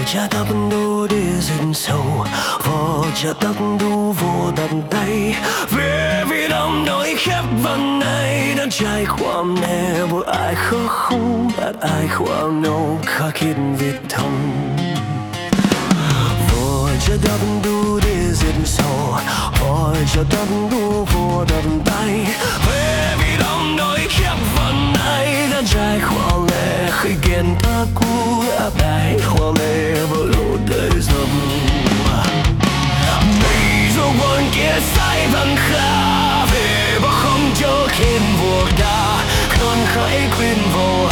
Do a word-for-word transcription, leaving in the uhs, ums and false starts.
cha tóc đu đi dần sâu vò cha tóc đu vô tận tay về vì đông đôi khép vần này đã trảiความแน่บ่อายเขาคุ้มอาจอายความโน้ข้าคิดวิทงจะดับดูได้สิ้นสุดพอจะดับดูพอดับไปเพื่อไม่ต้องโดยแค่วันไหนถ้าใจความเล่เคยเกินตากูอาได้ความเล่บ่รู้ได้ซ้ำไม่รู้วันเกี่ยใส่บังคับเพื่อบ่คงจะคิดบวกดาคนใครกลิ่นบ่